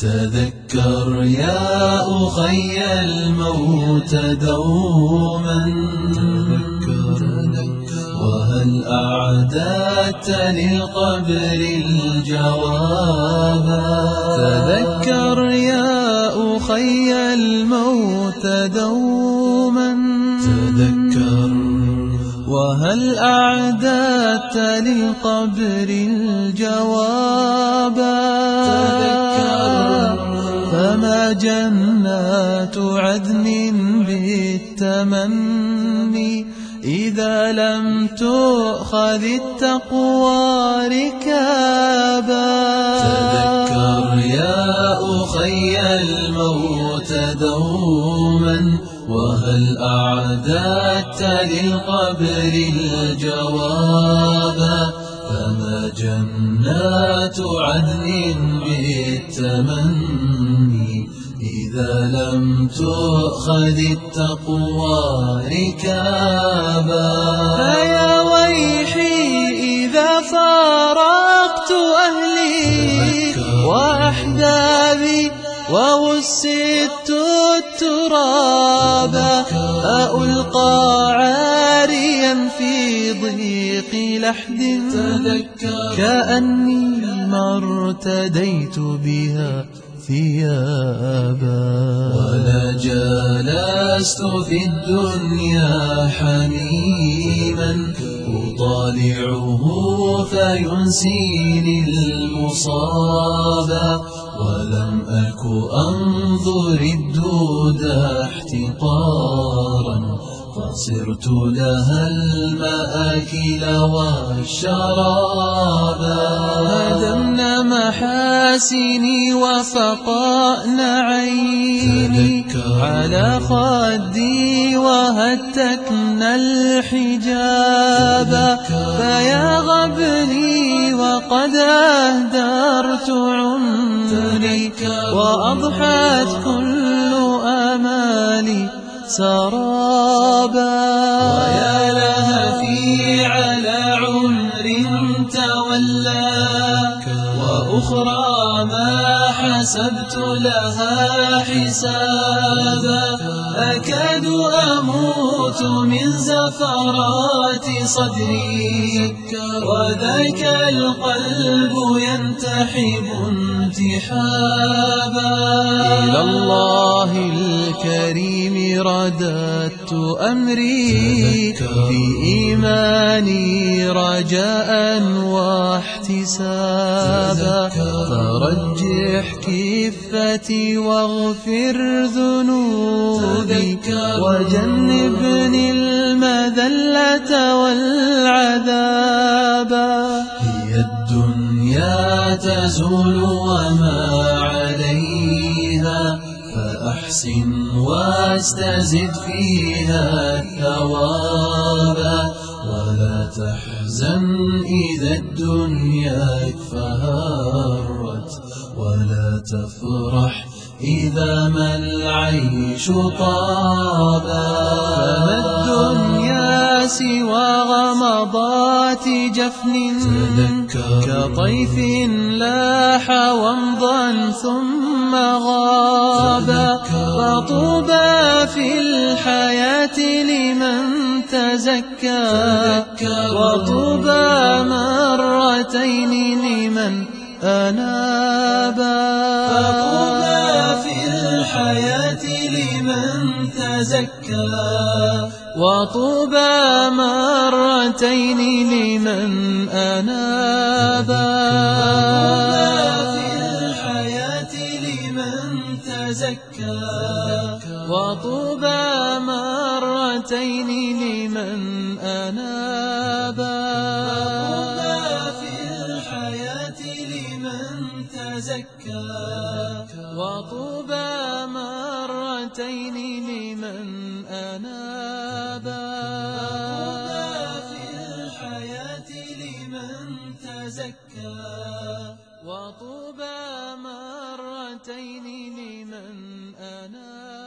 تذكر يا أخي الموت دوما، وهل أعددت للقبر الجوابا؟ تذكر يا أخي الموت دوما، وهل أعددت للقبر الجوابا؟ فما جنات عدن بالتمني إذا لم تؤخذ التقوى ركابا. تذكر يا أخي الموت دوما، وهل أعددت للقبر الجوابا؟ فما جنات عدن بالتمني إذا لم تؤخذ التقوى ركابا. فيا ويحي إذا فارقت أهلي وأحبابي ووسدت التراب، ألقى عاريا في ضيق لحد كأني ما ارتديت بها ثيابا. ولا جلست في الدنيا حميما أطالعه فينسيني المصابا، ولم أك أنظر الدود احتقارا فصرت لها المآكل والشرابا. هدمن محاسني وفقأن عيني على خدي وهتكن الحجاب. فيا غبني وقد أهدرت عمري وأضحت كل آمالي سرابا. ويا لهفي على عمر تولى وأخرى ما حسبت لها حسابا. أكاد أموت من زفرات صدري وذاك القلب ينتحب انتحابا. إلى الله الكريم رددت أمري بإيماني رجاء واحتسابا. فرجح كفتي واغفر ذنوبي وجنبني المذلة والعذابا. هي الدنيا تزول وما عليها، فأحسن واستزد فيها الثواب. ولا تحزن إذا الدنيا فهرت، ولا تفرح إذا ما العيش طابا. فما الدنيا سوى غمضات جفن كطيف لاح ومضا ثم غابا. فطوبى في الحياة لمن تزكى، وطوبى مرتين لمن أنابا. فطوبى في الحياة لمن تزكى، وطوبى مرتين لمن أنابا. في الحياة لمن تزكى، وطوبى مرتين لمن أنابا. تزكى، وطوبى مرتين لمن أنابا. في الحياة لمن تزكى، وطوبى مرتين لمن أنابا.